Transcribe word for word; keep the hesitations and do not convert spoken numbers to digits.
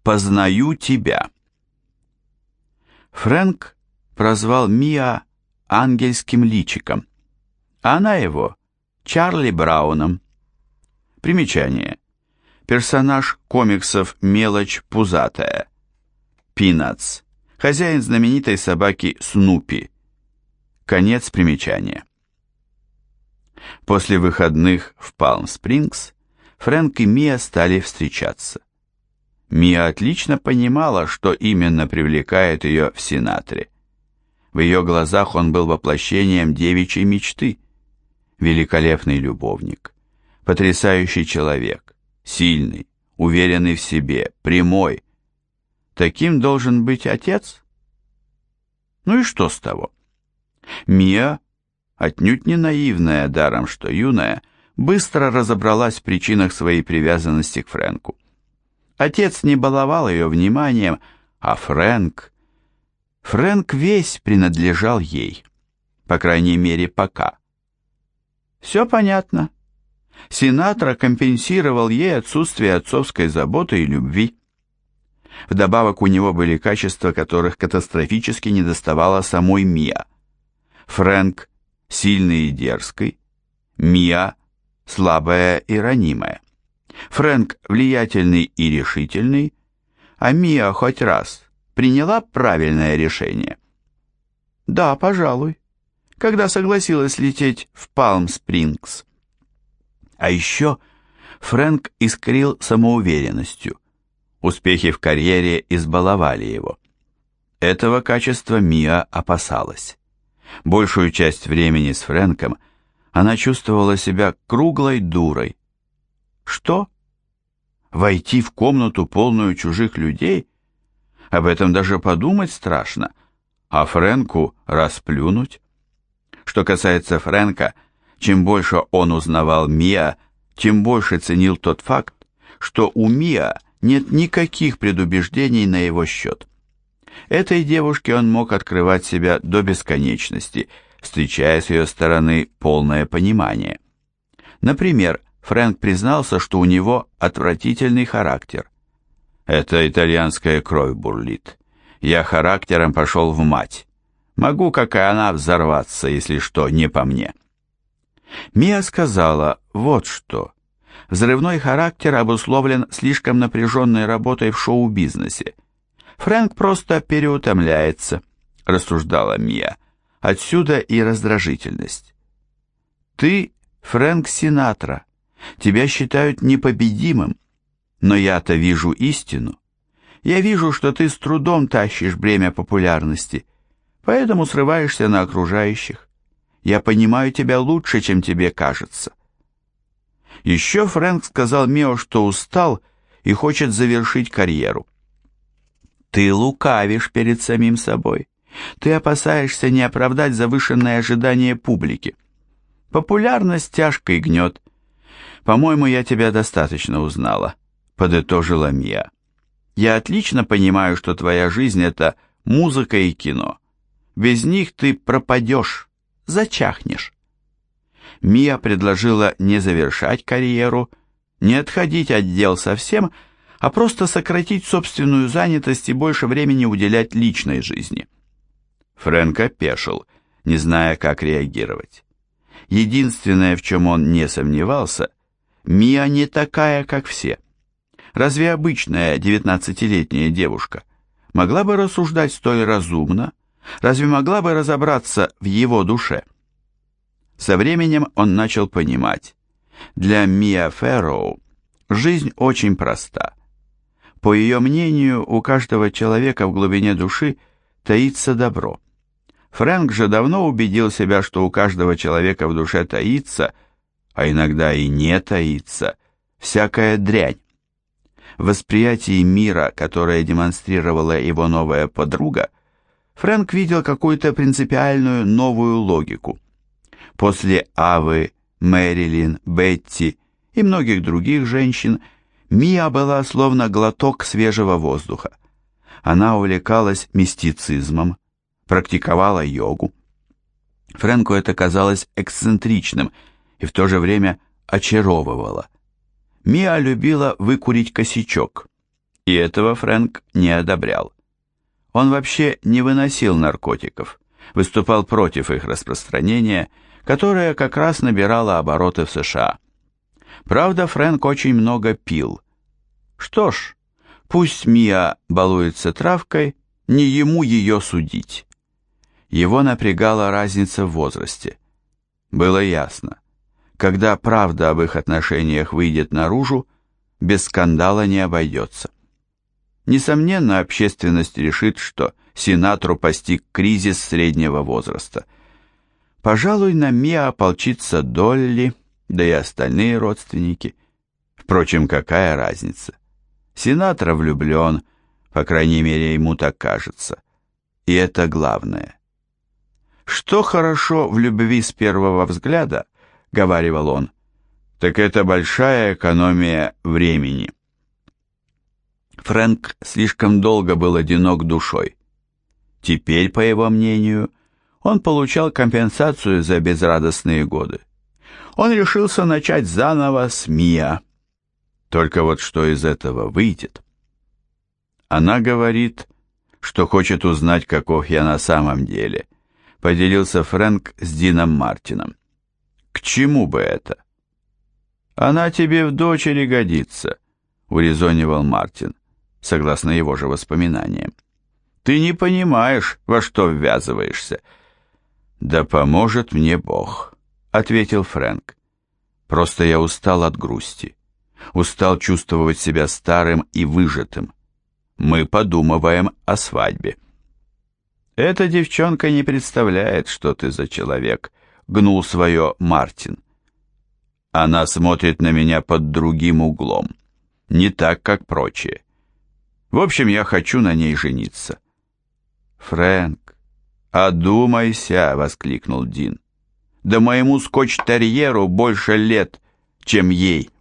Познаю тебя. Фрэнк прозвал Миа ангельским личиком, а она его Чарли Брауном. Примечание. Персонаж комиксов «Мелочь пузатая». Пинатс. Хозяин знаменитой собаки Снупи. Конец примечания. После выходных в Палм-Спрингс Фрэнк и Миа стали встречаться. Миа отлично понимала, что именно привлекает ее в Синатре. В ее глазах он был воплощением девичьей мечты. Великолепный любовник, потрясающий человек, сильный, уверенный в себе, прямой. Таким должен быть отец? Ну и что с того? Миа, отнюдь не наивная, даром что юная, быстро разобралась в причинах своей привязанности к Фрэнку. Отец не баловал ее вниманием, а Фрэнк... Фрэнк весь принадлежал ей, по крайней мере, пока. Все понятно. Синатра компенсировал ей отсутствие отцовской заботы и любви. Вдобавок у него были качества, которых катастрофически недоставало самой Миа. Фрэнк сильный и дерзкий, Миа слабая и ранимая. Фрэнк влиятельный и решительный, а Миа хоть раз приняла правильное решение. Да, пожалуй, когда согласилась лететь в Палм-Спрингс. А еще Фрэнк искрил самоуверенностью. Успехи в карьере избаловали его. Этого качества Миа опасалась. Большую часть времени с Фрэнком она чувствовала себя круглой дурой. Что? Войти в комнату, полную чужих людей? Об этом даже подумать страшно. А Фрэнку расплюнуть? Что касается Фрэнка, чем больше он узнавал Миа, тем больше ценил тот факт, что у Миа нет никаких предубеждений на его счет. Этой девушке он мог открывать себя до бесконечности, встречая с ее стороны полное понимание. Например, Фрэнк признался, что у него отвратительный характер. «Это итальянская кровь бурлит. Я характером пошел в мать. Могу, как и она, взорваться, если что, не по мне». Миа сказала вот что. Взрывной характер обусловлен слишком напряженной работой в шоу-бизнесе. Фрэнк просто переутомляется, рассуждала Миа. Отсюда и раздражительность. Ты Фрэнк Синатра. Тебя считают непобедимым. Но я-то вижу истину. Я вижу, что ты с трудом тащишь бремя популярности, поэтому срываешься на окружающих. Я понимаю тебя лучше, чем тебе кажется. Еще Фрэнк сказал Мио, что устал и хочет завершить карьеру. Ты лукавишь перед самим собой. Ты опасаешься не оправдать завышенные ожидания публики. Популярность тяжко и гнет. По-моему, я тебя достаточно узнала, подытожила Миа. Я отлично понимаю, что твоя жизнь — это музыка и кино. Без них ты пропадешь, зачахнешь. Миа предложила не завершать карьеру, не отходить от дел совсем, а просто сократить собственную занятость и больше времени уделять личной жизни. Фрэнк опешил, не зная, как реагировать. Единственное, в чем он не сомневался, Миа не такая, как все. Разве обычная девятнадцатилетняя девушка могла бы рассуждать столь разумно? Разве могла бы разобраться в его душе? Со временем он начал понимать, для Миа Фэрроу жизнь очень проста. По ее мнению, у каждого человека в глубине души таится добро. Фрэнк же давно убедил себя, что у каждого человека в душе таится, а иногда и не таится, всякая дрянь. В восприятии мира, которое демонстрировала его новая подруга, Фрэнк видел какую-то принципиальную новую логику. После Авы, Мэрилин, Бетти и многих других женщин Миа была словно глоток свежего воздуха. Она увлекалась мистицизмом, практиковала йогу. Фрэнку это казалось эксцентричным и в то же время очаровывало. Миа любила выкурить косячок, И этого Фрэнк не одобрял. Он вообще не выносил наркотиков, выступал против их распространения, которое как раз набирало обороты в США. Правда, Фрэнк очень много пил. Что ж, пусть Миа балуется травкой, не ему ее судить. Его напрягала разница в возрасте. Было ясно, когда правда об их отношениях выйдет наружу, без скандала не обойдется. Несомненно, общественность решит, что Синатру постиг кризис среднего возраста. Пожалуй, на Миа ополчится Долли, да и остальные родственники. Впрочем, какая разница? Синатра влюблен, по крайней мере, ему так кажется. И это главное. «Что хорошо в любви с первого взгляда, — говаривал он, — так это большая экономия времени». Фрэнк слишком долго был одинок душой. Теперь, по его мнению, он получал компенсацию за безрадостные годы. Он решился начать заново с Миа. Только вот что из этого выйдет? Она говорит, что хочет узнать, каков я на самом деле, поделился Фрэнк с Дином Мартином. К чему бы это? Она тебе в дочери годится, урезонивал Мартин, согласно его же воспоминаниям. Ты не понимаешь, во что ввязываешься. Да поможет мне Бог, ответил Фрэнк. Просто я устал от грусти. Устал чувствовать себя старым и выжатым. Мы подумываем о свадьбе. Эта девчонка не представляет, что ты за человек, гнул свое Мартин. Она смотрит на меня под другим углом, не так, как прочие. В общем, я хочу на ней жениться. Фрэнк, одумайся, воскликнул Дин. Да моему скотч-терьеру больше лет, чем ей.